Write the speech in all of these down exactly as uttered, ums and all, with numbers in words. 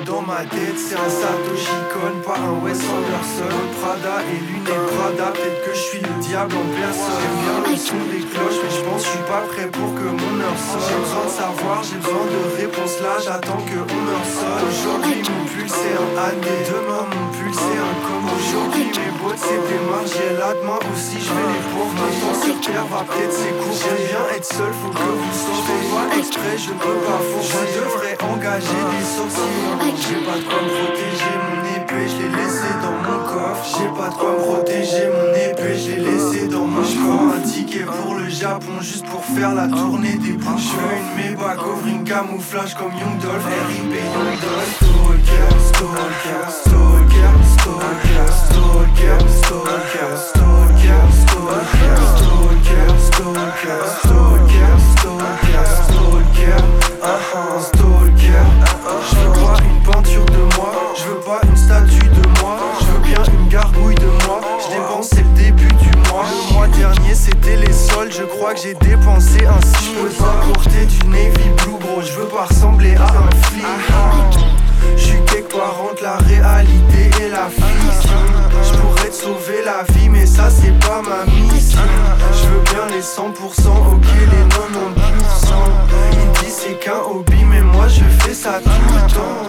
dans ma tête, c'est un Satoshi Kon, pas un Wes Anderson. Prada et lunettes Prada, peut-être que je suis le diable en personne. J'aime bien le son des cloches, mais je pense que je suis pas prêt pour que mon heure sonne. J'ai besoin de savoir, j'ai besoin de réponses là, j'attends que on heure sonne. Aujourd'hui mon pull c'est un année, demain mon pull c'est un comme. Aujourd'hui mes bottes c'est des margiels, là demain aussi je vais les pauvres. Maintenant sur terre va peut-être c'est court. J'aime bien être seul, faut que vous sortez. Je fais pas exprès, je peux pas forcer. Je devrais engager des sorciers. J'ai pas de quoi me protéger, mon épée je l'ai laissé dans mon coffre. J'ai pas de quoi me protéger, mon épée je l'ai laissé dans mon coffre. Un ticket pour le Japon juste pour faire la tournée des bouches. Je veux une Maybach, covering camouflage comme Young Dolph. R I P Young Dolph. Stalker, stalker, stalker, stalker, stalker, stalker, stalker, stalker, stalker, stalker, stalker, stalker, stalker, uh-huh, stalker. Je veux pas une peinture de moi, je veux pas une statue de moi, je veux bien une gargouille de moi. Je dépense, c'est le début du mois. Le mois dernier c'était les soldes, je crois que j'ai dépensé ainsi. Je peux pas porter du navy blue bro, je veux pas ressembler à un flic. Je suis quelque part entre la réalité et la fiction. Je pourrais te sauver la vie mais ça c'est pas ma mission. Je veux bien les cent pour cent, ok les quatre-vingt-dix pour cent. Il dit c'est qu'un hobby mais moi je fais ça tout le temps.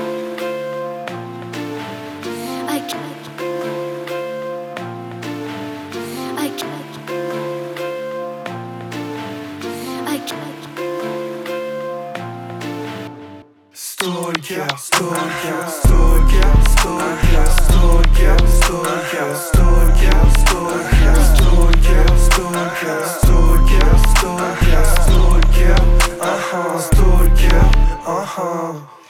Stalker, stalker, stalker, stalker, stalker, stalker, stalker, stalker, stalker, stalker, stalker, stalker, stalker, uh-huh, stalker, uh-huh.